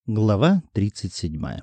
Глава 37.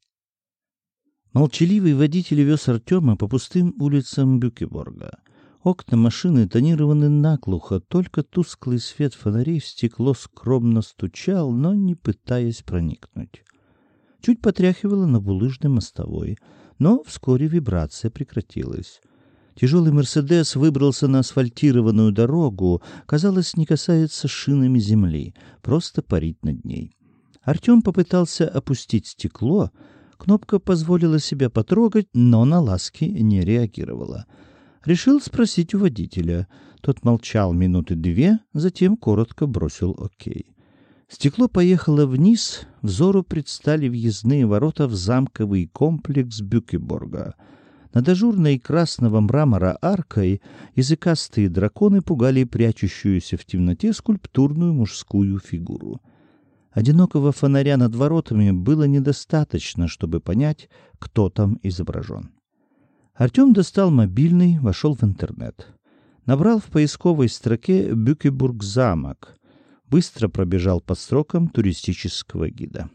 Молчаливый водитель вез Артема по пустым улицам Бюкеборга. Окна машины тонированы наглухо, только тусклый свет фонарей в стекло скромно стучал, но не пытаясь проникнуть. Чуть потряхивало на булыжной мостовой, но вскоре вибрация прекратилась. Тяжелый «Мерседес» выбрался на асфальтированную дорогу, казалось, не касается шинами земли, просто парит над ней. Артем попытался опустить стекло, кнопка позволила себя потрогать, но на ласки не реагировала. Решил спросить у водителя. Тот молчал минуты две, затем коротко бросил «Окей». Стекло поехало вниз, взору предстали въездные ворота в замковый комплекс Бюкеборга. Над ажурной красного мрамора аркой языкастые драконы пугали прячущуюся в темноте скульптурную мужскую фигуру. Одинокого фонаря над воротами было недостаточно, чтобы понять, кто там изображен. Артем достал мобильный, вошел в интернет. Набрал в поисковой строке «Бюкебург-замок». Быстро пробежал по строкам туристического гида.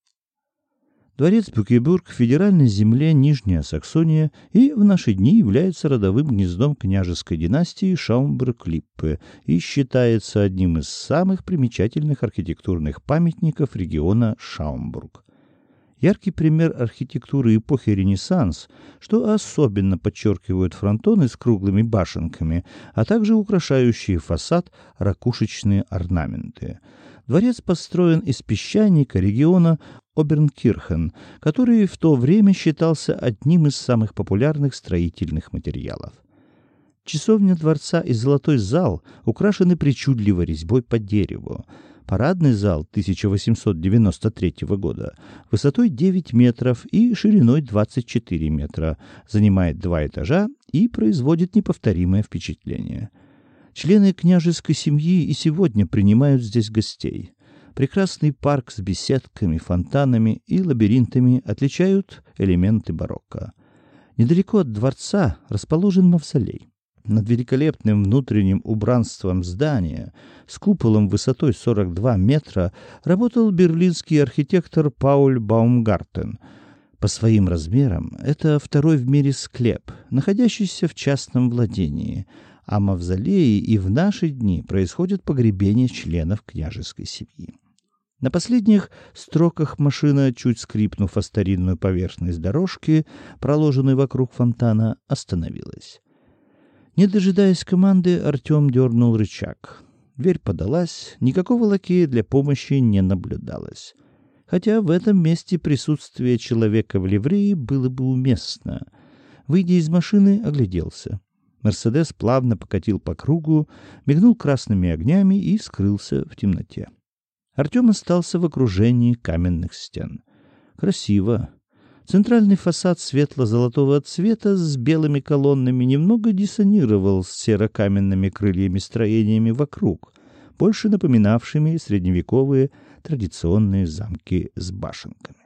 Дворец Бюкебург в федеральной земле Нижняя Саксония и в наши дни является родовым гнездом княжеской династии Шаумбург-Липпе и считается одним из самых примечательных архитектурных памятников региона Шаумбург. Яркий пример архитектуры эпохи Ренессанс, что особенно подчеркивают фронтоны с круглыми башенками, а также украшающие фасад ракушечные орнаменты. Дворец построен из песчаника региона Обернкирхен, который в то время считался одним из самых популярных строительных материалов. Часовня дворца и золотой зал украшены причудливой резьбой по дереву. Парадный зал 1893 года высотой 9 метров и шириной 24 метра, занимает 2 этажа и производит неповторимое впечатление. Члены княжеской семьи и сегодня принимают здесь гостей. Прекрасный парк с беседками, фонтанами и лабиринтами отличают элементы барокко. Недалеко от дворца расположен мавзолей. Над великолепным внутренним убранством здания с куполом высотой 42 метра работал берлинский архитектор Пауль Баумгартен. По своим размерам это второй в мире склеп, находящийся в частном владении, а в мавзолее и в наши дни происходит погребение членов княжеской семьи. На последних строках машина, чуть скрипнув о старинную поверхность дорожки, проложенной вокруг фонтана, остановилась. Не дожидаясь команды, Артем дернул рычаг. Дверь подалась, никакого лакея для помощи не наблюдалось. Хотя в этом месте присутствие человека в ливрее было бы уместно. Выйдя из машины, огляделся. «Мерседес» плавно покатил по кругу, мигнул красными огнями и скрылся в темноте. Артем остался в окружении каменных стен. Красиво. Центральный фасад светло-золотого цвета с белыми колоннами немного диссонировал с серо-каменными крыльями-строениями вокруг, больше напоминавшими средневековые традиционные замки с башенками.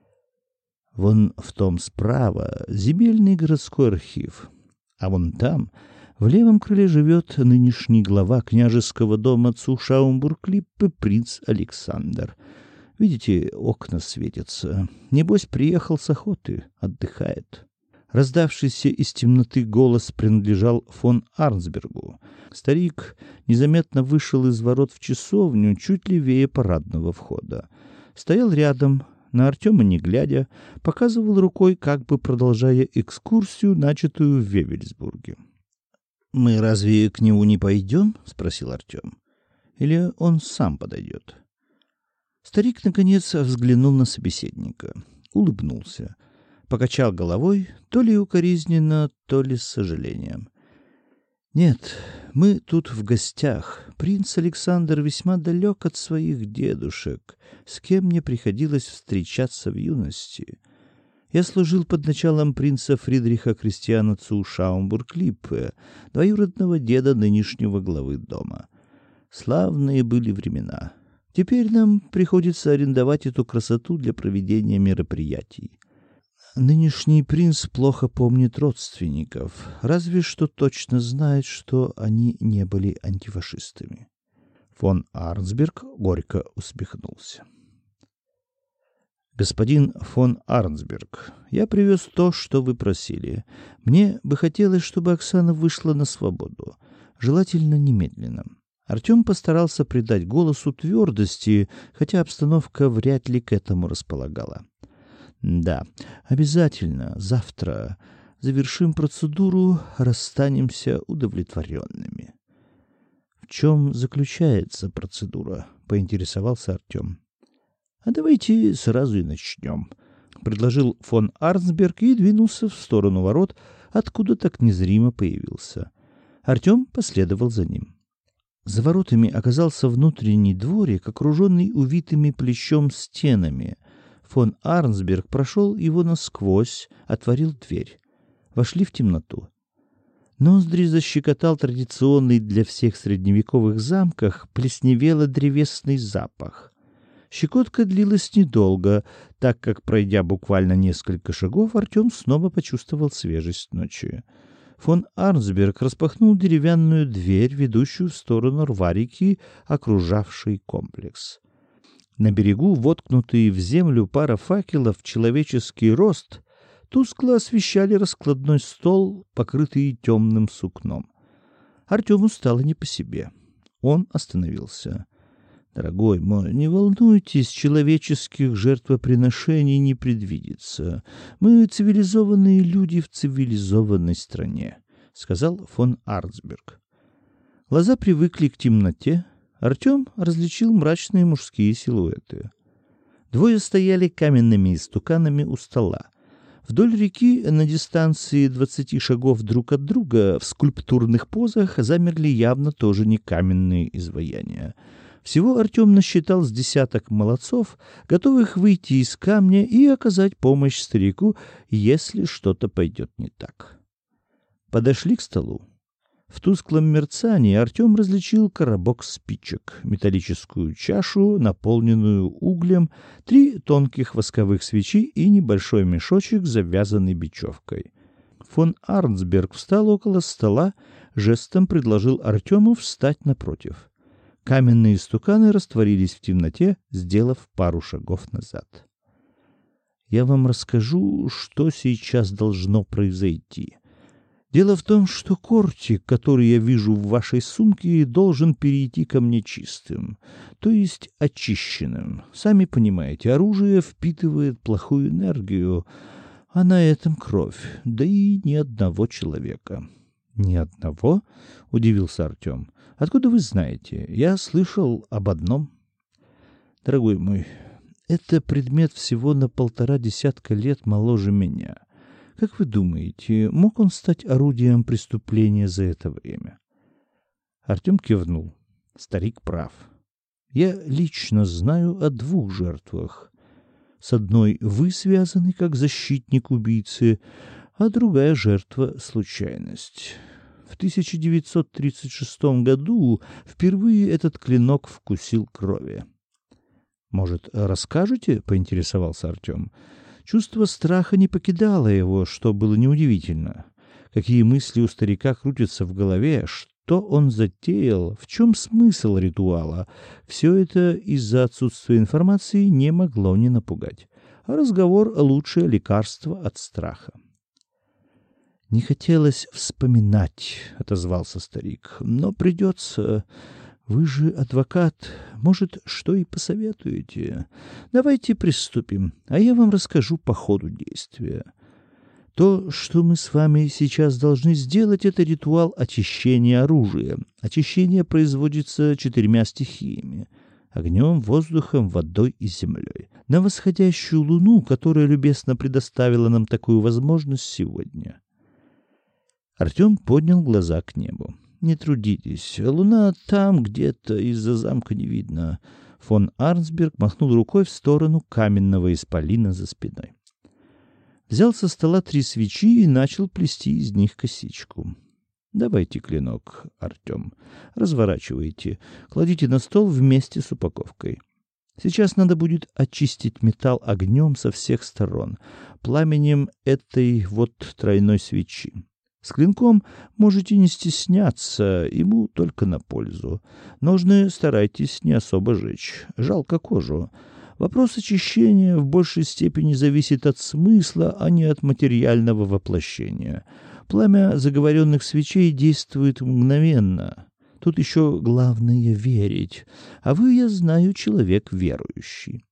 Вон в том справа земельный городской архив, а вон там в левом крыле живет нынешний глава княжеского дома цу Шаумбург-Липпе принц Александр. Видите, окна светятся. Небось, приехал с охоты, отдыхает. Раздавшийся из темноты голос принадлежал фон Арнсбергу. Старик незаметно вышел из ворот в часовню чуть левее парадного входа. Стоял рядом, на Артема не глядя, показывал рукой, как бы продолжая экскурсию, начатую в Вевельсбурге. «Мы разве к нему не пойдем?» — спросил Артем. «Или он сам подойдет?» Старик, наконец, взглянул на собеседника, улыбнулся, покачал головой, то ли укоризненно, то ли с сожалением. «Нет, мы тут в гостях. Принц Александр весьма далек от своих дедушек, с кем мне приходилось встречаться в юности. Я служил под началом принца Фридриха Кристиана цу Шаумбург-Липпе, двоюродного деда нынешнего главы дома. Славные были времена. Теперь нам приходится арендовать эту красоту для проведения мероприятий. Нынешний принц плохо помнит родственников, разве что точно знает, что они не были антифашистами». Фон Арнсберг горько усмехнулся. «Господин фон Арнсберг, я привез то, что вы просили. Мне бы хотелось, чтобы Оксана вышла на свободу. Желательно немедленно». Артем постарался придать голосу твердости, хотя обстановка вряд ли к этому располагала. «Да, обязательно. Завтра завершим процедуру, расстанемся удовлетворенными». «В чем заключается процедура?» — поинтересовался Артем. «А давайте сразу и начнем», — предложил фон Арнсберг и двинулся в сторону ворот, откуда так незримо появился. Артем последовал за ним. За воротами оказался внутренний дворик, окруженный увитыми плющом стенами. Фон Арнсберг прошел его насквозь, отворил дверь. Вошли в темноту. Ноздри защекотал традиционный для всех средневековых замках плесневело-древесный запах. Щекотка длилась недолго, так как, пройдя буквально несколько шагов, Артем снова почувствовал свежесть ночи. Фон Арнсберг распахнул деревянную дверь, ведущую в сторону рва-реки, окружавшей комплекс. На берегу, воткнутые в землю пара факелов в человеческий рост, тускло освещали раскладной стол, покрытый темным сукном. Артему стало не по себе. Он остановился. «Дорогой мой, не волнуйтесь, человеческих жертвоприношений не предвидится. Мы цивилизованные люди в цивилизованной стране», — сказал фон Арнсберг. Глаза привыкли к темноте. Артем различил мрачные мужские силуэты. Двое стояли каменными истуканами у стола. Вдоль реки на дистанции 20 шагов друг от друга в скульптурных позах замерли явно тоже не каменные изваяния. Всего Артем насчитал с десяток молодцов, готовых выйти из камня и оказать помощь старику, если что-то пойдет не так. Подошли к столу. В тусклом мерцании Артем различил коробок спичек, металлическую чашу, наполненную углем, 3 тонких восковых свечи и небольшой мешочек, завязанный бечевкой. Фон Арнсберг встал около стола, жестом предложил Артему встать напротив. Каменные истуканы растворились в темноте, сделав пару шагов назад. «Я вам расскажу, что сейчас должно произойти. Дело в том, что кортик, который я вижу в вашей сумке, должен перейти ко мне чистым, то есть очищенным. Сами понимаете, оружие впитывает плохую энергию, а на этом кровь, да и ни одного человека». «Ни одного?» — удивился Артем. «Откуда вы знаете? Я слышал об одном». «Дорогой мой, это предмет всего на 1,5 десятка лет моложе меня. Как вы думаете, мог он стать орудием преступления за это время?» Артем кивнул. Старик прав. «Я лично знаю о 2 жертвах. С одной вы связаны как защитник убийцы, а другая жертва — случайность. В 1936 году впервые этот клинок вкусил крови». «Может, расскажете?» — поинтересовался Артем. Чувство страха не покидало его, что было неудивительно. Какие мысли у старика крутятся в голове, что он затеял, в чем смысл ритуала. Все это из-за отсутствия информации не могло не напугать. А разговор — лучшее лекарство от страха. «Не хотелось вспоминать», — отозвался старик, — «но придется. Вы же адвокат, может, что и посоветуете. Давайте приступим, а я вам расскажу по ходу действия. То, что мы с вами сейчас должны сделать, это ритуал очищения оружия. Очищение производится 4 стихиями: огнем, воздухом, водой и землей. На восходящую луну, которая любезно предоставила нам такую возможность сегодня». Артем поднял глаза к небу. «Не трудитесь, луна там где-то, из-за замка не видно». Фон Арнсберг махнул рукой в сторону каменного исполина за спиной. Взял со стола 3 свечи и начал плести из них косичку. «Давайте клинок, Артем. Разворачивайте. Кладите на стол вместе с упаковкой. Сейчас надо будет очистить металл огнем со всех сторон, пламенем этой вот тройной свечи. С клинком можете не стесняться, ему только на пользу. Ножны старайтесь не особо жечь, жалко кожу. Вопрос очищения в большей степени зависит от смысла, а не от материального воплощения. Пламя заговоренных свечей действует мгновенно. Тут еще главное верить. А вы, я знаю, человек верующий.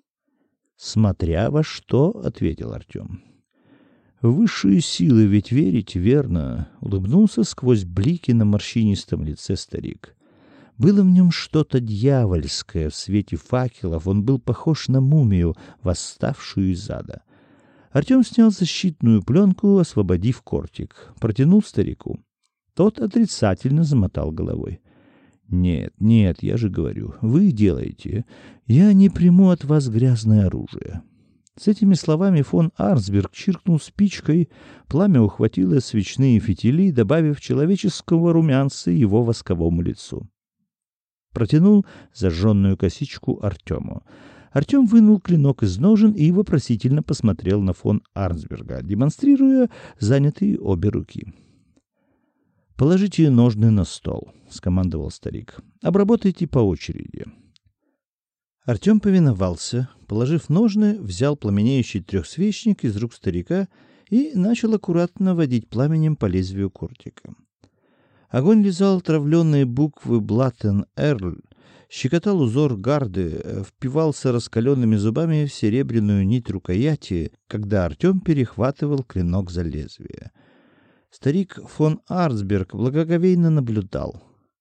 «Смотря во что», — ответил Артем. «В высшие силы ведь верите, верно?» — улыбнулся сквозь блики на морщинистом лице старик. Было в нем что-то дьявольское. В свете факелов он был похож на мумию, восставшую из ада. Артем снял защитную пленку, освободив кортик. Протянул старику. Тот отрицательно замотал головой. «Нет, нет, я же говорю, вы делаете. Я не приму от вас грязное оружие». С этими словами фон Арнсберг чиркнул спичкой, пламя ухватило свечные фитили, добавив человеческого румянца его восковому лицу. Протянул зажженную косичку Артему. Артем вынул клинок из ножен и вопросительно посмотрел на фон Арнсберга, демонстрируя занятые обе руки. «Положите ножны на стол», — скомандовал старик. «Обработайте по очереди». Артем повиновался, положив ножны, взял пламенеющий трехсвечник из рук старика и начал аккуратно водить пламенем по лезвию кортика. Огонь лизал травленные буквы «Блаттен Эрль», щекотал узор гарды, впивался раскаленными зубами в серебряную нить рукояти, когда Артем перехватывал клинок за лезвие. Старик фон Арнсберг благоговейно наблюдал.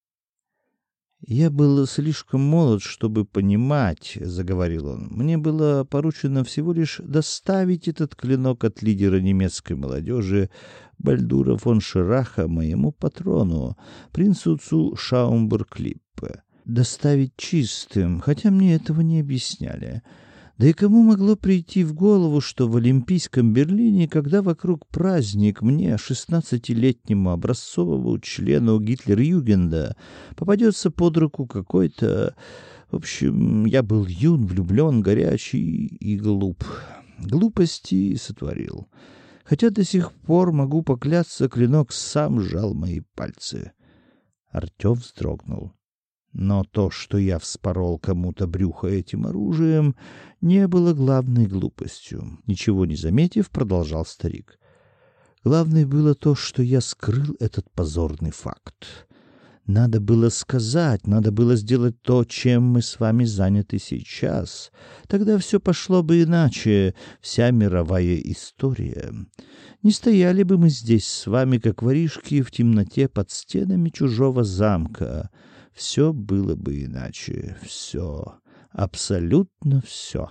«Я был слишком молод, чтобы понимать», — заговорил он. «Мне было поручено всего лишь доставить этот клинок от лидера немецкой молодежи Бальдура фон Шираха моему патрону, принцу цу Шаумбург-Липпе. Доставить чистым, хотя мне этого не объясняли. Да и кому могло прийти в голову, что в Олимпийском Берлине, когда вокруг праздник, мне, 16-летнему образцовому члену Гитлер-Югенда, попадется под руку какой-то... В общем, я был юн, влюблен, горячий и глуп. Глупости сотворил. Хотя до сих пор, могу поклясться, клинок сам сжал мои пальцы». Артем вздрогнул. Но то, что я вспорол кому-то брюхо этим оружием, не было главной глупостью. Ничего не заметив, продолжал старик. Главное было то, что я скрыл этот позорный факт. Надо было сказать, надо было сделать то, чем мы с вами заняты сейчас. Тогда все пошло бы иначе, вся мировая история. Не стояли бы мы здесь с вами, как воришки, в темноте под стенами чужого замка. Все было бы иначе. Все. Абсолютно все.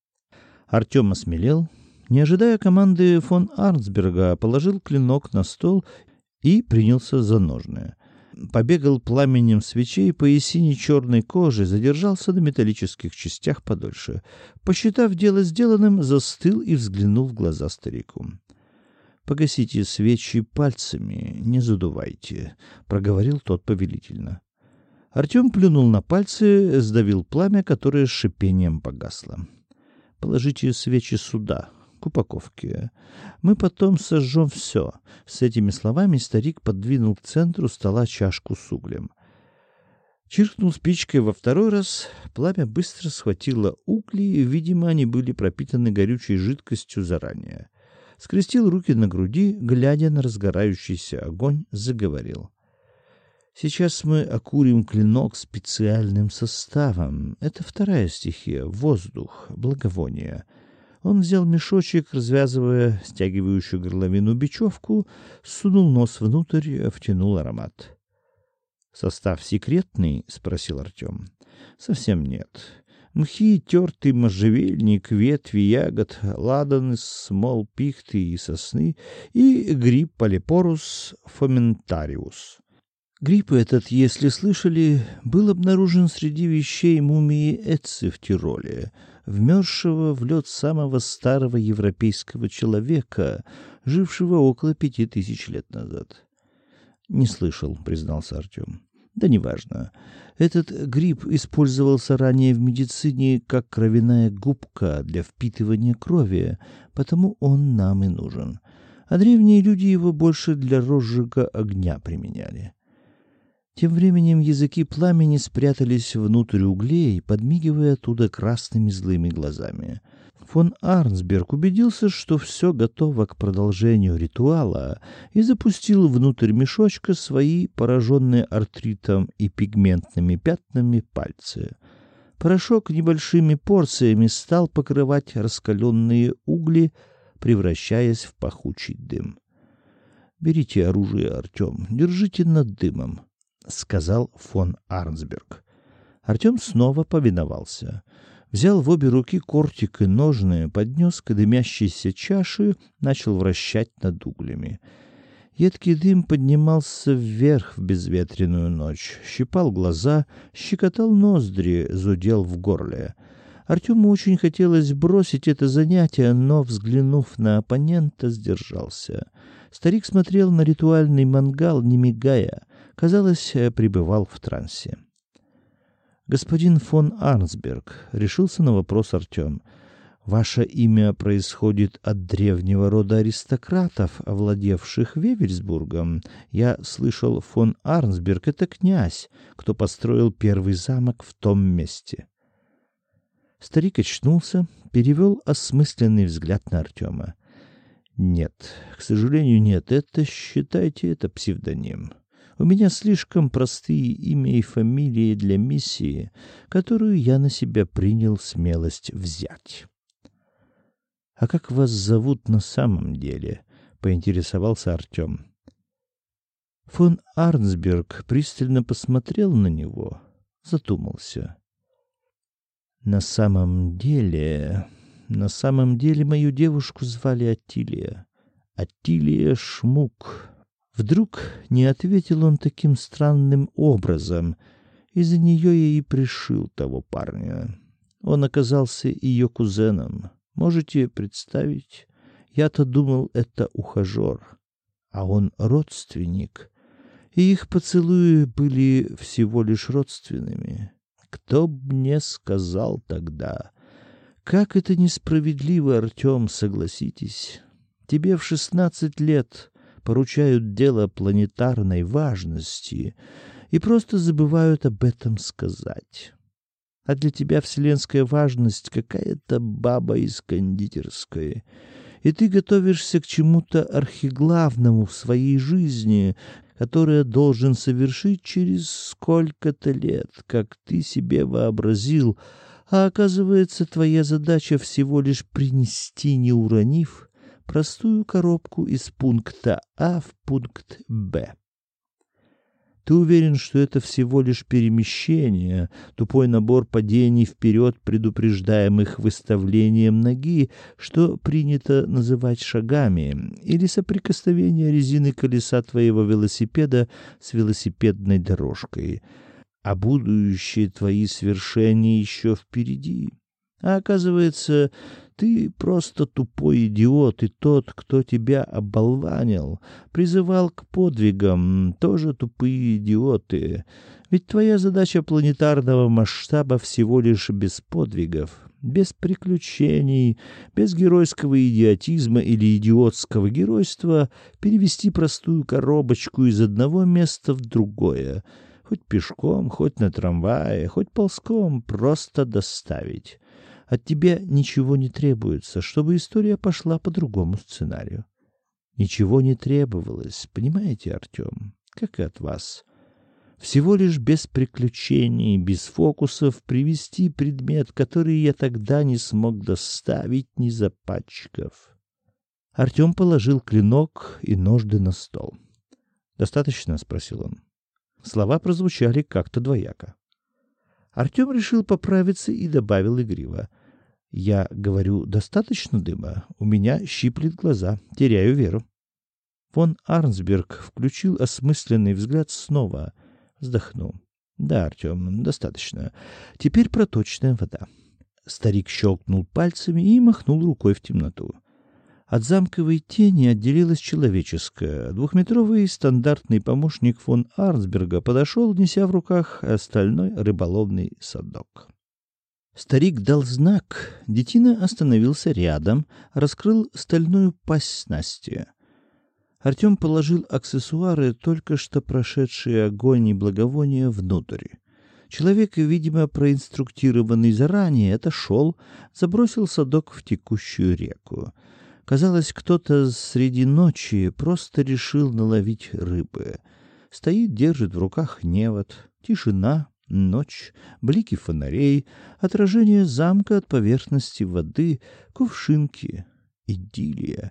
Артем осмелел. Не ожидая команды фон Арнсберга, положил клинок на стол и принялся за ножны. Побегал пламенем свечей по ясине черной кожи, задержался на металлических частях подольше. Посчитав дело сделанным, застыл и взглянул в глаза старику. «Погасите свечи пальцами, не задувайте», — проговорил тот повелительно. Артем плюнул на пальцы, сдавил пламя, которое с шипением погасло. «Положите свечи сюда, к упаковке. Мы потом сожжем все». С этими словами старик подвинул к центру стола чашку с углем. Чиркнул спичкой во второй раз, пламя быстро схватило угли, видимо, они были пропитаны горючей жидкостью заранее. Скрестил руки на груди, глядя на разгорающийся огонь, заговорил. «Сейчас мы окурим клинок специальным составом. Это вторая стихия — воздух, благовоние». Он взял мешочек, развязывая стягивающую горловину бечевку, сунул нос внутрь, втянул аромат. «Состав секретный?» — спросил Артем. «Совсем нет. Мхи, тертый можжевельник, ветви ягод, ладан, смол пихты и сосны и гриб Полипорус фоментариус». Гриб этот, если слышали, был обнаружен среди вещей мумии Эцци в Тироле, вмерзшего в лед самого старого европейского человека, жившего около 5000 лет назад. «Не слышал», — признался Артем. «Да неважно. Этот гриб использовался ранее в медицине как кровяная губка для впитывания крови, потому он нам и нужен. А древние люди его больше для розжига огня применяли». Тем временем языки пламени спрятались внутрь углей, подмигивая оттуда красными злыми глазами. Фон Арнсберг убедился, что все готово к продолжению ритуала, и запустил внутрь мешочка свои пораженные артритом и пигментными пятнами пальцы. Порошок небольшими порциями стал покрывать раскаленные угли, превращаясь в пахучий дым. «Берите оружие, Артем, держите над дымом», — сказал фон Арнсберг. Артем снова повиновался. Взял в обе руки кортик и ножны, поднес к дымящейся чаше, начал вращать над углями. Едкий дым поднимался вверх в безветренную ночь, щипал глаза, щекотал ноздри, зудел в горле. Артему очень хотелось бросить это занятие, но, взглянув на оппонента, сдержался. Старик смотрел на ритуальный мангал, не мигая, казалось, пребывал в трансе. «Господин фон Арнсберг», — решился на вопрос Артем, — «ваше имя происходит от древнего рода аристократов, овладевших Вевельсбургом. Я слышал, фон Арнсберг — это князь, кто построил первый замок в том месте». Старик очнулся, перевел осмысленный взгляд на Артема. «Нет, к сожалению, нет, считайте, это псевдоним. У меня слишком простые имя и фамилии для миссии, которую я на себя принял смелость взять». «А как вас зовут на самом деле?» — поинтересовался Артем. Фон Арнсберг пристально посмотрел на него, задумался. На самом деле мою девушку звали Аттилия. Аттилия Шмук». Вдруг не ответил он таким странным образом. Из-за нее я и пришил того парня. Он оказался ее кузеном. Можете представить? Я-то думал, это ухажер, а он родственник. И их поцелуи были всего лишь родственными. Кто б мне сказал тогда? Как это несправедливо, Артем, согласитесь. Тебе в 16 лет поручают дело планетарной важности и просто забывают об этом сказать. А для тебя вселенская важность какая-то баба из кондитерской, и ты готовишься к чему-то архиглавному в своей жизни, которое должен совершить через сколько-то лет, как ты себе вообразил, а оказывается, твоя задача всего лишь принести, не уронив, простую коробку из пункта А в пункт Б. Ты уверен, что это всего лишь перемещение, тупой набор падений вперед, предупреждаемых выставлением ноги, что принято называть шагами, или соприкосновение резины колеса твоего велосипеда с велосипедной дорожкой, а будущие твои свершения еще впереди. А оказывается, ты просто тупой идиот, и тот, кто тебя оболванил, призывал к подвигам, тоже тупые идиоты. Ведь твоя задача планетарного масштаба всего лишь без подвигов, без приключений, без геройского идиотизма или идиотского геройства перевести простую коробочку из одного места в другое, хоть пешком, хоть на трамвае, хоть ползком, просто доставить. От тебя ничего не требуется, чтобы история пошла по другому сценарию. Ничего не требовалось, понимаете, Артем, как и от вас. Всего лишь без приключений, без фокусов привести предмет, который я тогда не смог доставить, не запачкав. Артем положил клинок и ножны на стол. «Достаточно?» — спросил он. Слова прозвучали как-то двояко. Артем решил поправиться и добавил игриво: «Я говорю, достаточно дыма? У меня щиплет глаза, теряю веру». Фон Арнсберг включил осмысленный взгляд снова, вздохнул. «Да, Артем, достаточно. Теперь проточная вода». Старик щелкнул пальцами и махнул рукой в темноту. От замковой тени отделилась человеческая. Двухметровый стандартный помощник фон Арнсберга подошел, неся в руках стальной рыболовный садок. Старик дал знак. Детина остановился рядом, раскрыл стальную пасть снасти. Артем положил аксессуары, только что прошедшие огонь и благовония, внутрь. Человек, видимо, проинструктированный заранее, отошел, забросил садок в текущую реку. Казалось, кто-то среди ночи просто решил наловить рыбы. Стоит, держит в руках невод. Тишина, ночь, блики фонарей, отражение замка от поверхности воды, кувшинки, идиллия.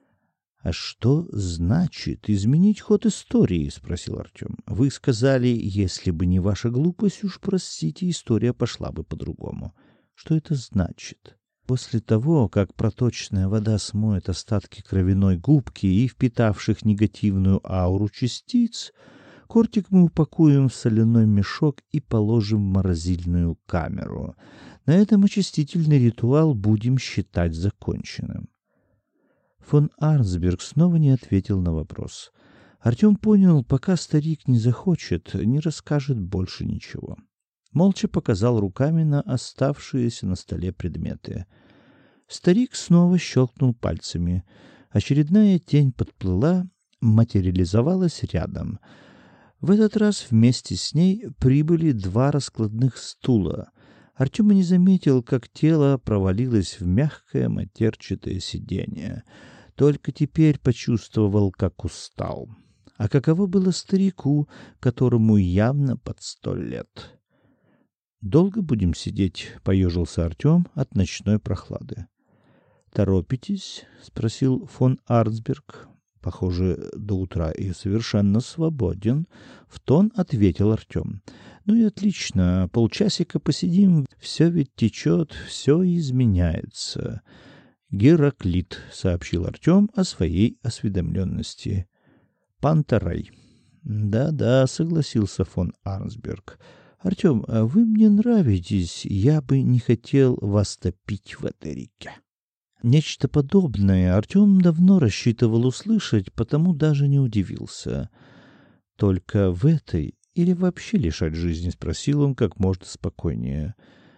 — А что значит изменить ход истории? — спросил Артем. — Вы сказали, если бы не ваша глупость, уж простите, история пошла бы по-другому. Что это значит? После того, как проточная вода смоет остатки кровяной губки и впитавших негативную ауру частиц, кортик мы упакуем в соляной мешок и положим в морозильную камеру. На этом очистительный ритуал будем считать законченным. Фон Арнсберг снова не ответил на вопрос. Артем понял, пока старик не захочет, не расскажет больше ничего. Молча показал руками на оставшиеся на столе предметы. Старик снова щелкнул пальцами. Очередная тень подплыла, материализовалась рядом. В этот раз вместе с ней прибыли 2 раскладных стула. Артем не заметил, как тело провалилось в мягкое матерчатое сиденье. Только теперь почувствовал, как устал. А каково было старику, которому явно под 100 лет? «Долго будем сидеть?» — поежился Артем от ночной прохлады. «Торопитесь?» — спросил фон Арнсберг. «Похоже, до утра и совершенно свободен», — в тон ответил Артем. «Ну и отлично, полчасика посидим, все ведь течет, все изменяется». «Гераклит», — сообщил Артем о своей осведомленности. «Пантерай». «Да-да», — согласился фон Арнсберг. «Артем, а вы мне нравитесь, я бы не хотел вас топить в этой реке». Нечто подобное Артем давно рассчитывал услышать, потому даже не удивился. «Только в этой или вообще лишать жизни?» — спросил он как можно спокойнее.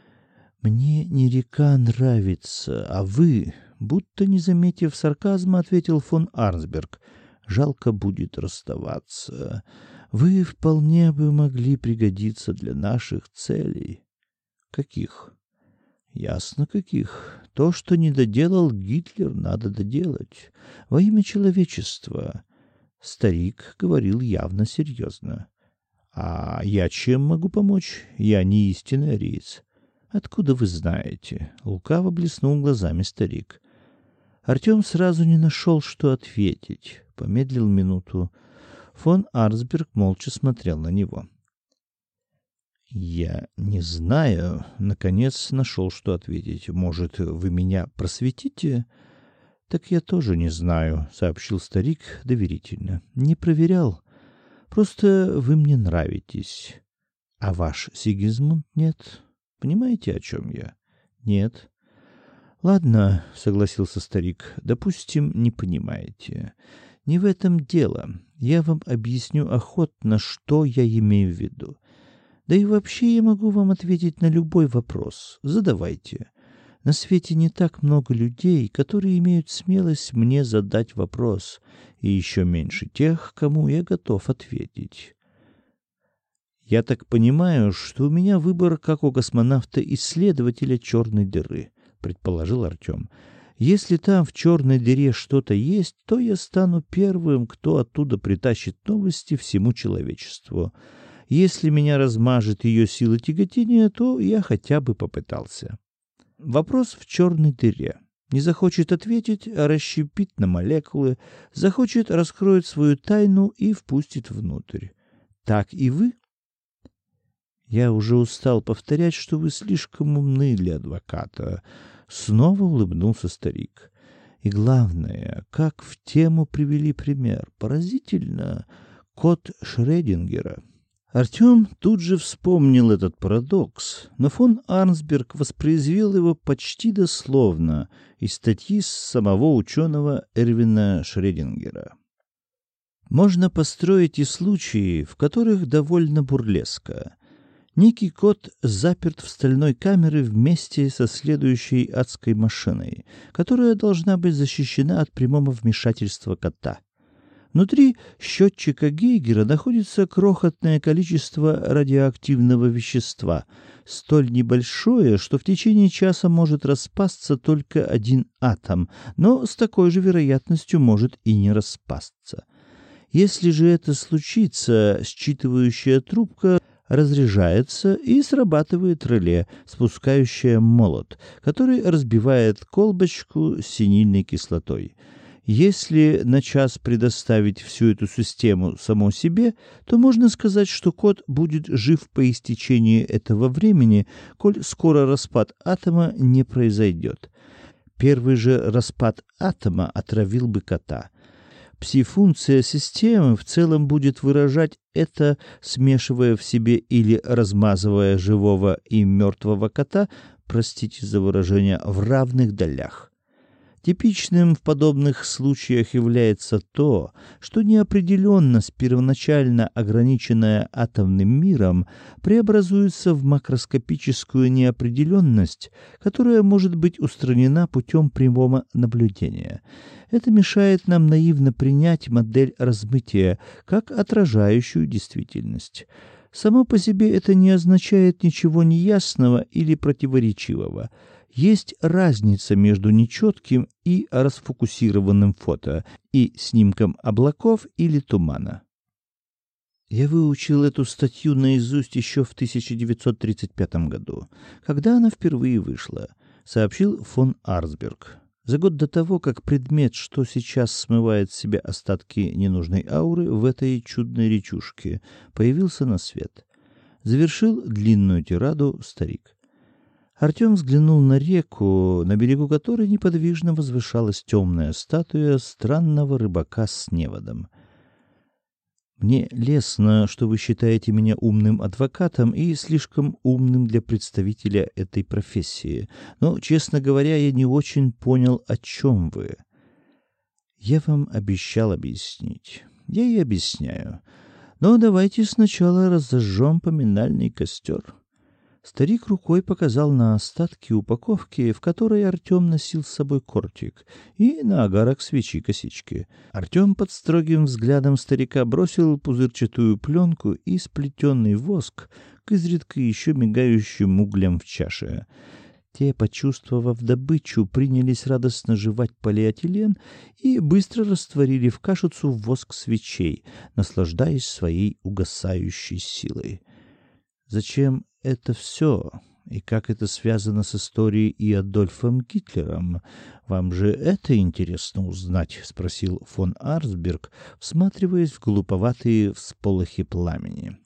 «Мне не река нравится, а вы...» — будто не заметив сарказма, ответил фон Арнсберг. «Жалко будет расставаться. Вы вполне бы могли пригодиться для наших целей». «Каких?» «Ясно, каких. То, что не доделал Гитлер, надо доделать. Во имя человечества». Старик говорил явно серьезно. «А я чем могу помочь? Я не истинный ариец». «Откуда вы знаете?» — лукаво блеснул глазами старик. Артем сразу не нашел, что ответить. Помедлил минуту. Фон Арнсберг молча смотрел на него. «Я не знаю», — наконец нашел, что ответить. «Может, вы меня просветите?» «Так я тоже не знаю», — сообщил старик доверительно. «Не проверял. Просто вы мне нравитесь. А ваш Сигизмунд нет. Понимаете, о чем я?» «Нет». «Ладно», — согласился старик, — «допустим, не понимаете. Не в этом дело. Я вам объясню охотно, что я имею в виду. Да и вообще я могу вам ответить на любой вопрос. Задавайте. На свете не так много людей, которые имеют смелость мне задать вопрос, и еще меньше тех, кому я готов ответить». «Я так понимаю, что у меня выбор, как у космонавта-исследователя черной дыры», — предположил Артем. «Если там в черной дыре что-то есть, то я стану первым, кто оттуда притащит новости всему человечеству. Если меня размажет ее сила тяготения, то я хотя бы попытался». Вопрос в черной дыре. Не захочет ответить, расщепит на молекулы, захочет, раскроет свою тайну и впустит внутрь. Так и вы? Я уже устал повторять, что вы слишком умны для адвоката. Снова улыбнулся старик. И главное, как в тему привели пример. Поразительно. Код Шрёдингера. Артем тут же вспомнил этот парадокс, но фон Арнсберг воспроизвел его почти дословно из статьи самого ученого Эрвина Шрёдингера. Можно построить и случаи, в которых довольно бурлеско. Некий кот заперт в стальной камере вместе со следующей адской машиной, которая должна быть защищена от прямого вмешательства кота. Внутри счетчика Гейгера находится крохотное количество радиоактивного вещества, столь небольшое, что в течение часа может распасться только один атом, но с такой же вероятностью может и не распасться. Если же это случится, считывающая трубка разряжается и срабатывает реле, спускающее молот, который разбивает колбочку с синильной кислотой. Если на час предоставить всю эту систему само себе, то можно сказать, что код будет жив по истечении этого времени, коль скоро распад атома не произойдет. Первый же распад атома отравил бы кота. Пси-функция системы в целом будет выражать это, смешивая в себе или размазывая живого и мертвого кота, простите за выражение, в равных долях. Типичным в подобных случаях является то, что неопределенность, первоначально ограниченная атомным миром, преобразуется в макроскопическую неопределенность, которая может быть устранена путем прямого наблюдения. Это мешает нам наивно принять модель размытия как отражающую действительность. Само по себе это не означает ничего неясного или противоречивого. Есть разница между нечетким и расфокусированным фото и снимком облаков или тумана. Я выучил эту статью наизусть еще в 1935 году, когда она впервые вышла, сообщил фон Арнсберг. За год до того, как предмет, что сейчас смывает с себя остатки ненужной ауры в этой чудной речушке, появился на свет. Завершил длинную тираду старик. Артем взглянул на реку, на берегу которой неподвижно возвышалась темная статуя странного рыбака с неводом. «Мне лестно, что вы считаете меня умным адвокатом и слишком умным для представителя этой профессии, но, честно говоря, я не очень понял, о чем вы. Я вам обещал объяснить. Я и объясняю. Но давайте сначала разожжем поминальный костер». Старик рукой показал на остатки упаковки, в которой Артем носил с собой кортик, и на огарок свечи-косички. Артем под строгим взглядом старика бросил пузырчатую пленку и сплетенный воск к изредка еще мигающим углям в чаше. Те, почувствовав добычу, принялись радостно жевать полиэтилен и быстро растворили в кашицу воск свечей, наслаждаясь своей угасающей силой. «Зачем это все? И как это связано с историей и Адольфом Гитлером? Вам же это интересно узнать?» — спросил фон Арнсберг, всматриваясь в глуповатые всполохи пламени.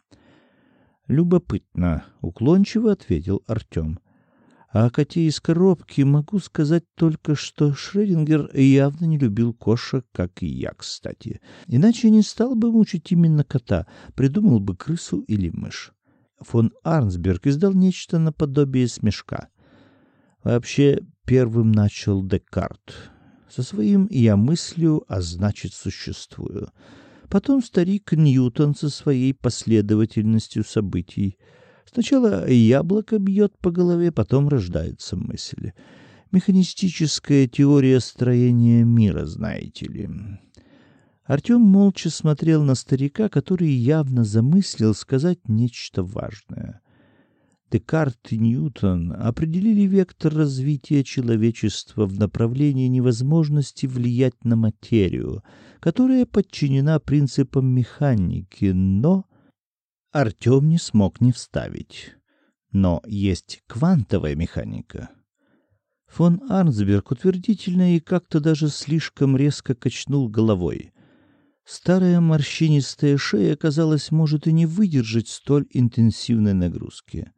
«Любопытно», — уклончиво ответил Артем. «А о коте из коробки могу сказать только, что Шрёдингер явно не любил кошек, как и я, кстати. Иначе не стал бы мучить именно кота, придумал бы крысу или мышь». Фон Арнсберг издал нечто наподобие смешка. Вообще, первым начал Декарт. Со своим «я мыслю, а значит существую». Потом старик Ньютон со своей последовательностью событий. Сначала яблоко бьет по голове, потом рождается мысль. Механистическая теория строения мира, знаете ли. Артем молча смотрел на старика, который явно замыслил сказать нечто важное. Декарт и Ньютон определили вектор развития человечества в направлении невозможности влиять на материю, которая подчинена принципам механики, но... Артем не смог не вставить. Но есть квантовая механика. Фон Арнсберг утвердительно и как-то даже слишком резко качнул головой. Старая морщинистая шея, казалось, может и не выдержать столь интенсивной нагрузки.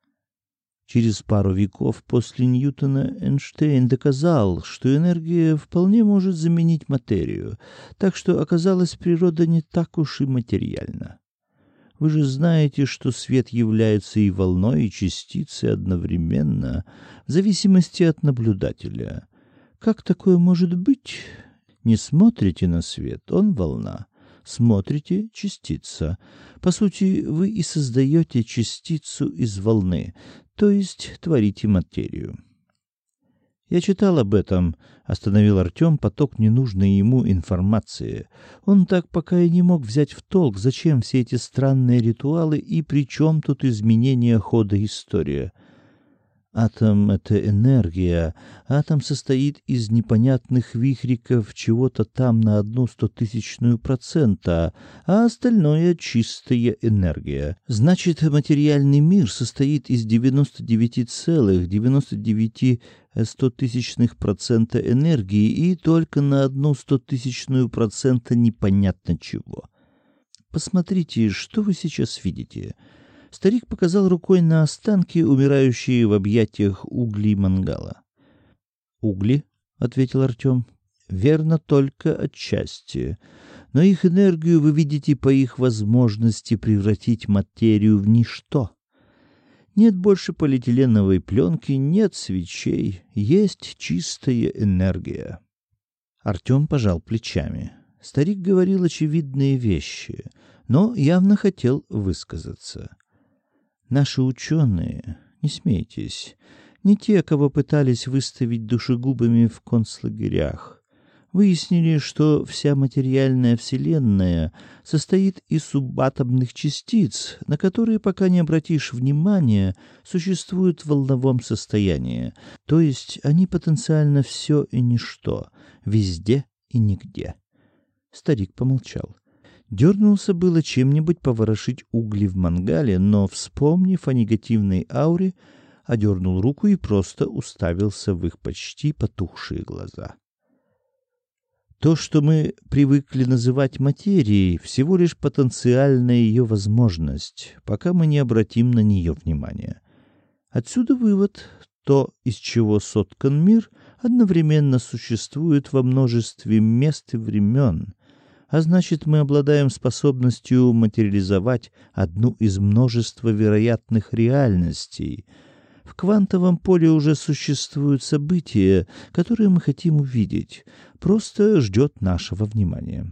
Через пару веков после Ньютона Эйнштейн доказал, что энергия вполне может заменить материю, так что оказалось, природа не так уж и материальна. Вы же знаете, что свет является и волной, и частицей одновременно, в зависимости от наблюдателя. Как такое может быть? Не смотрите на свет, он волна. Смотрите — частица. По сути, вы и создаете частицу из волны, то есть творите материю. «Я читал об этом», — остановил Артем поток ненужной ему информации. Он так пока и не мог взять в толк, зачем все эти странные ритуалы и при чем тут изменение хода истории. Атом — это энергия. Атом состоит из непонятных вихриков чего-то там на 0,0100%, а остальное — чистая энергия. Значит, материальный мир состоит из 99,99% энергии и только на 0,01% непонятно чего. Посмотрите, что вы сейчас видите. Старик показал рукой на останки, умирающие в объятиях углей мангала. «Угли?» — ответил Артем. «Верно, только отчасти. Но их энергию вы видите по их возможности превратить материю в ничто. Нет больше полиэтиленовой пленки, нет свечей, есть чистая энергия». Артем пожал плечами. Старик говорил очевидные вещи, но явно хотел высказаться. Наши ученые, не смейтесь, не те, кого пытались выставить душегубами в концлагерях, выяснили, что вся материальная вселенная состоит из субатомных частиц, на которые, пока не обратишь внимания, существуют в волновом состоянии, то есть они потенциально все и ничто, везде и нигде. Старик помолчал. Дернулся было чем-нибудь поворошить угли в мангале, но, вспомнив о негативной ауре, одернул руку и просто уставился в их почти потухшие глаза. То, что мы привыкли называть материей, всего лишь потенциальная ее возможность, пока мы не обратим на нее внимания. Отсюда вывод: то, из чего соткан мир, одновременно существует во множестве мест и времен, а значит, мы обладаем способностью материализовать одну из множества вероятных реальностей. В квантовом поле уже существуют события, которые мы хотим увидеть, просто ждет нашего внимания.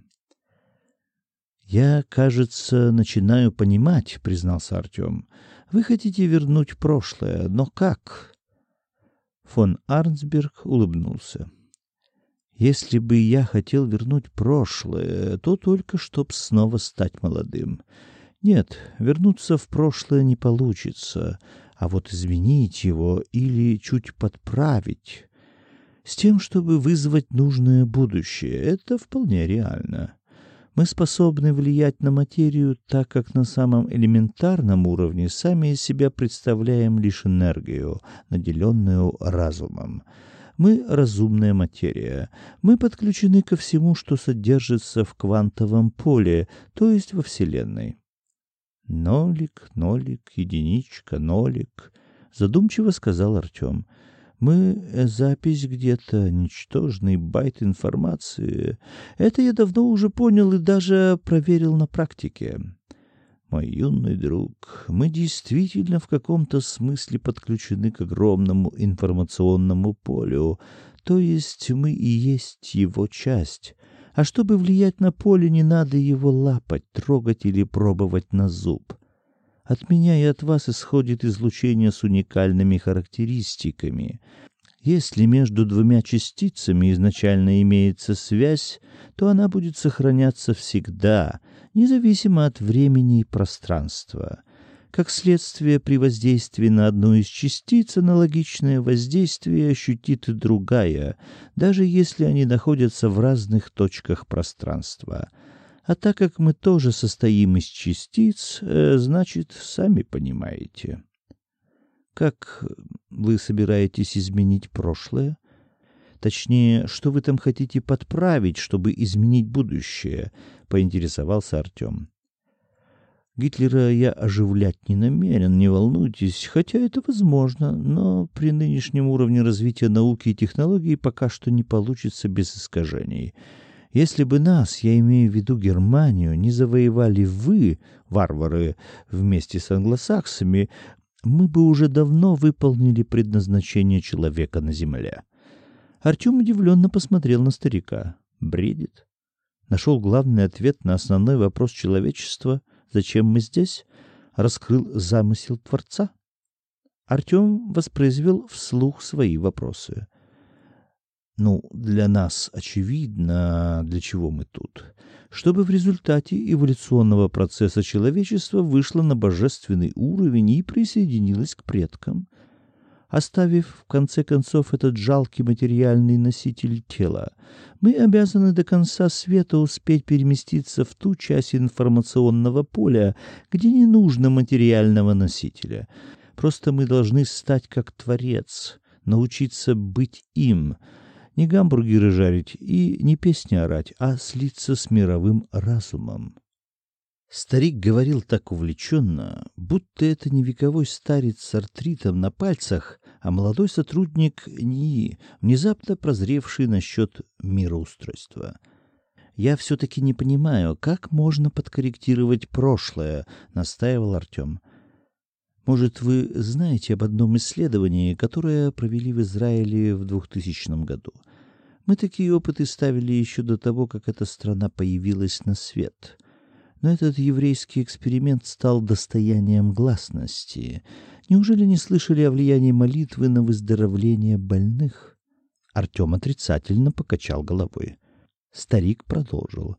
«Я, кажется, начинаю понимать», — признался Артем. «Вы хотите вернуть прошлое, но как?» Фон Арнсберг улыбнулся. «Если бы я хотел вернуть прошлое, то только чтоб снова стать молодым. Нет, вернуться в прошлое не получится, а вот изменить его или чуть подправить, с тем, чтобы вызвать нужное будущее, это вполне реально. Мы способны влиять на материю, так как на самом элементарном уровне сами из себя представляем лишь энергию, наделенную разумом. Мы — разумная материя. Мы подключены ко всему, что содержится в квантовом поле, то есть во Вселенной. «Нолик, нолик, единичка, нолик», — задумчиво сказал Артем. «Мы — запись где-то, ничтожный байт информации. Это я давно уже понял и даже проверил на практике. Мой юный друг, мы действительно в каком-то смысле подключены к огромному информационному полю, то есть мы и есть его часть. А чтобы влиять на поле, не надо его лапать, трогать или пробовать на зуб. От меня и от вас исходит излучение с уникальными характеристиками. Если между двумя частицами изначально имеется связь, то она будет сохраняться всегда, независимо от времени и пространства. Как следствие, при воздействии на одну из частиц аналогичное воздействие ощутит и другая, даже если они находятся в разных точках пространства. А так как мы тоже состоим из частиц, значит, сами понимаете. Как вы собираетесь изменить прошлое? Точнее, что вы там хотите подправить, чтобы изменить будущее? Поинтересовался Артем. Гитлера я оживлять не намерен, не волнуйтесь, хотя это возможно, но при нынешнем уровне развития науки и технологий пока что не получится без искажений. Если бы нас, я имею в виду Германию, не завоевали вы, варвары, вместе с англосаксами, мы бы уже давно выполнили предназначение человека на земле. Артем удивленно посмотрел на старика. Бредит? Нашел главный ответ на основной вопрос человечества: зачем мы здесь? Раскрыл замысел Творца? Артем воспроизвел вслух свои вопросы. Для нас очевидно, для чего мы тут. Чтобы в результате эволюционного процесса человечество вышло на божественный уровень и присоединилось к предкам, оставив в конце концов этот жалкий материальный носитель тела. Мы обязаны до конца света успеть переместиться в ту часть информационного поля, где не нужно материального носителя. Просто мы должны стать как Творец, научиться быть им, не гамбургеры жарить и не песни орать, а слиться с мировым разумом. Старик говорил так увлеченно, будто это не вековой старец с артритом на пальцах, а молодой сотрудник НИИ, внезапно прозревший насчет мироустройства. «Я все-таки не понимаю, как можно подкорректировать прошлое», — настаивал Артем. «Может, вы знаете об одном исследовании, которое провели в Израиле в 2000 году? Мы такие опыты ставили еще до того, как эта страна появилась на свет. Но этот еврейский эксперимент стал достоянием гласности. Неужели не слышали о влиянии молитвы на выздоровление больных?» Артем отрицательно покачал головой. Старик продолжил.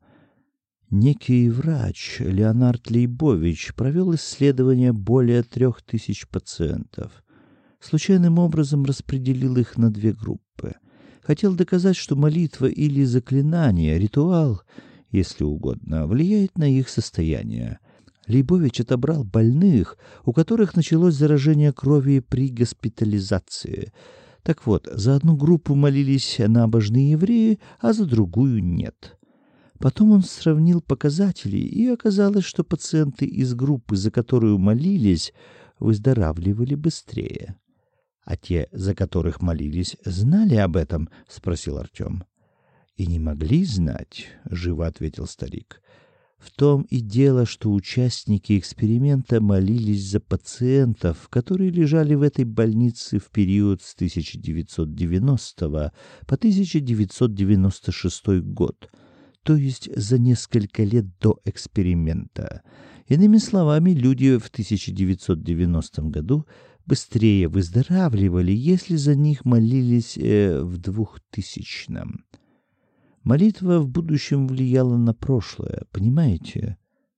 Некий врач Леонард Лейбович провел исследование более 3000 пациентов. Случайным образом распределил их на 2 группы. Хотел доказать, что молитва или заклинание, ритуал, если угодно, влияет на их состояние. Лейбович отобрал больных, у которых началось заражение крови при госпитализации. Так вот, за одну группу молились набожные евреи, а за другую нет. Потом он сравнил показатели, и оказалось, что пациенты из группы, за которую молились, выздоравливали быстрее. «А те, за которых молились, знали об этом?» — спросил Артем. «И не могли знать», — живо ответил старик. «В том и дело, что участники эксперимента молились за пациентов, которые лежали в этой больнице в период с 1990 по 1996 год, то есть за несколько лет до эксперимента. Иными словами, люди в 1990 году быстрее выздоравливали, если за них молились в 2000-м. Молитва в будущем влияла на прошлое, понимаете?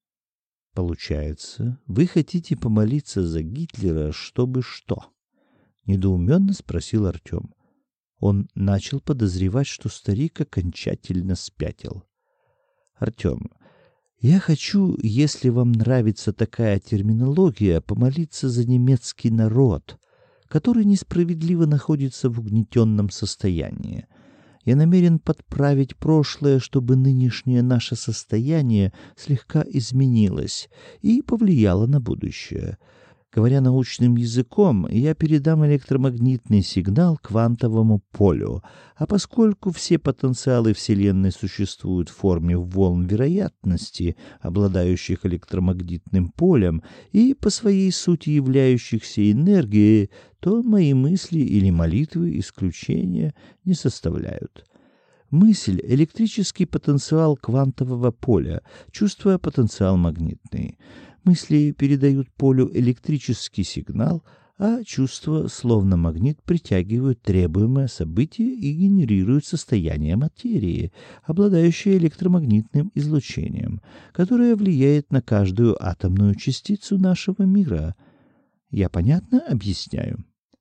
Получается, вы хотите помолиться за Гитлера, чтобы что? Недоуменно спросил Артем. Он начал подозревать, что старик окончательно спятил. Артем, я хочу, если вам нравится такая терминология, помолиться за немецкий народ, который несправедливо находится в угнетенном состоянии. Я намерен подправить прошлое, чтобы нынешнее наше состояние слегка изменилось и повлияло на будущее. Говоря научным языком, я передам электромагнитный сигнал квантовому полю, а поскольку все потенциалы Вселенной существуют в форме волн вероятности, обладающих электромагнитным полем и по своей сути являющихся энергией, то мои мысли или молитвы исключения не составляют. Мысль — электрический потенциал квантового поля, чувство — потенциал магнитный. Мысли передают полю электрический сигнал, а чувства, словно магнит, притягивают требуемое событие и генерируют состояние материи, обладающее электромагнитным излучением, которое влияет на каждую атомную частицу нашего мира. Я понятно объясняю?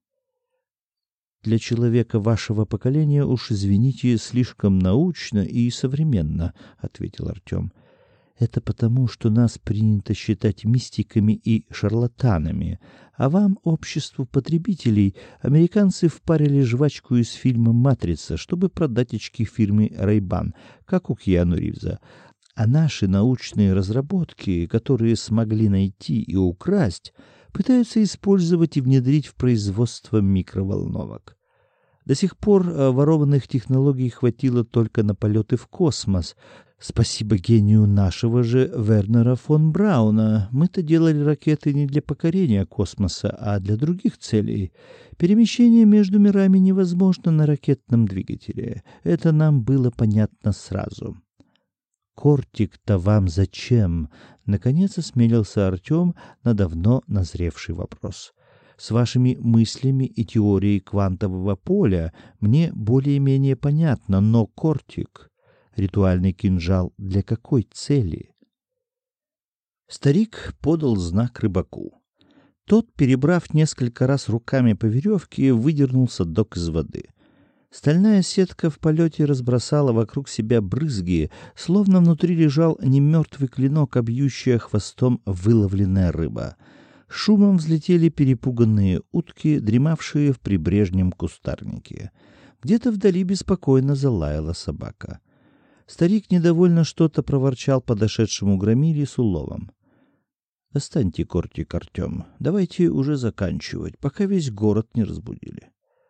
Для человека вашего поколения, уж извините, слишком научно и современно, — ответил Артем. Это потому, что нас принято считать мистиками и шарлатанами, а вам, обществу потребителей, американцы впарили жвачку из фильма «Матрица», чтобы продать очки фирмы Ray-Ban, как у Киану Ривза. А наши научные разработки, которые смогли найти и украсть, пытаются использовать и внедрить в производство микроволновок. До сих пор ворованных технологий хватило только на полеты в космос. Спасибо гению нашего же Вернера фон Брауна. Мы-то делали ракеты не для покорения космоса, а для других целей. Перемещение между мирами невозможно на ракетном двигателе. Это нам было понятно сразу. «Кортик-то вам зачем?» — наконец осмелился Артем на давно назревший вопрос. С вашими мыслями и теорией квантового поля мне более-менее понятно, но кортик, ритуальный кинжал для какой цели? Старик подал знак рыбаку. Тот, перебрав несколько раз руками по веревке, выдернул садок из воды. Стальная сетка в полете разбросала вокруг себя брызги, словно внутри лежал не мертвый клинок, а бьющая хвостом выловленная рыба. Шумом взлетели перепуганные утки, дремавшие в прибрежном кустарнике. Где-то вдали беспокойно залаяла собака. Старик недовольно что-то проворчал подошедшему громиле с уловом. «Достаньте кортик, Артем. Давайте уже заканчивать, пока весь город не разбудили».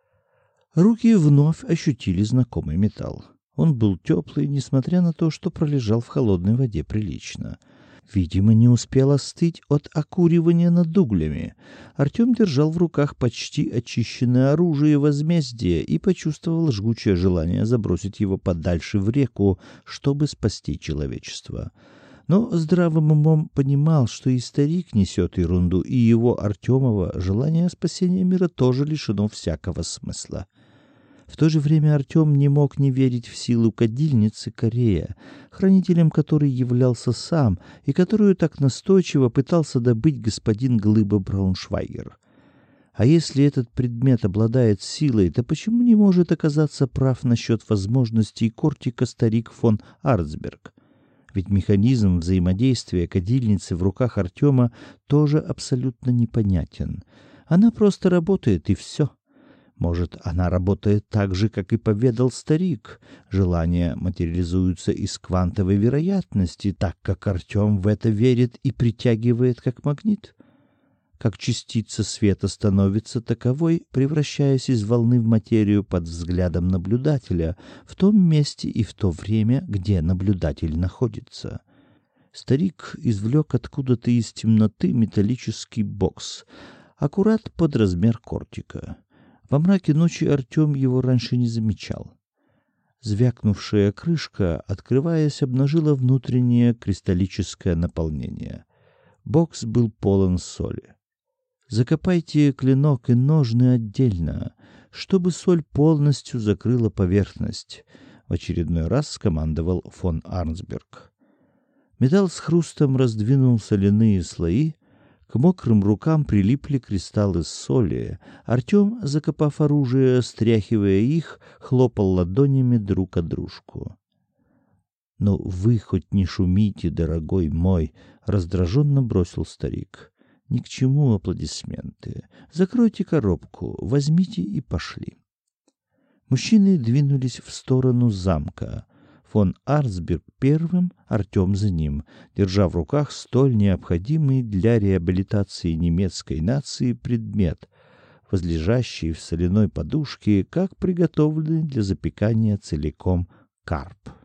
Руки вновь ощутили знакомый металл. Он был теплый, несмотря на то, что пролежал в холодной воде прилично. Видимо, не успел остыть от окуривания над углями. Артем держал в руках почти очищенное оружие возмездия и почувствовал жгучее желание забросить его подальше в реку, чтобы спасти человечество. Но здравым умом понимал, что и старик несет ерунду, и его, Артемова, желание спасения мира тоже лишено всякого смысла. В то же время Артем не мог не верить в силу кадильницы Корея, хранителем которой являлся сам и которую так настойчиво пытался добыть господин Глыба Брауншвайгер. А если этот предмет обладает силой, то почему не может оказаться прав насчет возможностей кортика старик фон Арцберг? Ведь механизм взаимодействия кадильницы в руках Артема тоже абсолютно непонятен. Она просто работает, и все. Может, она работает так же, как и поведал старик. Желания материализуются из квантовой вероятности, так как Артем в это верит и притягивает как магнит. Как частица света становится таковой, превращаясь из волны в материю под взглядом наблюдателя в том месте и в то время, где наблюдатель находится. Старик извлек откуда-то из темноты металлический бокс, аккурат под размер кортика. Во мраке ночи Артем его раньше не замечал. Звякнувшая крышка, открываясь, обнажила внутреннее кристаллическое наполнение. Бокс был полон соли. Закопайте клинок и ножны отдельно, чтобы соль полностью закрыла поверхность, в очередной раз скомандовал фон Арцберг. Металл с хрустом раздвинул соляные слои, к мокрым рукам прилипли кристаллы соли. Артем, закопав оружие, стряхивая их, хлопал ладонями друг о дружку. «Ну вы хоть не шумите, дорогой мой!» — раздраженно бросил старик. «Ни к чему аплодисменты. Закройте коробку, возьмите и пошли». Мужчины двинулись в сторону замка. Фон Арцберг первым, Артем за ним, держа в руках столь необходимый для реабилитации немецкой нации предмет, возлежащий в соляной подушке, как приготовленный для запекания целиком карп.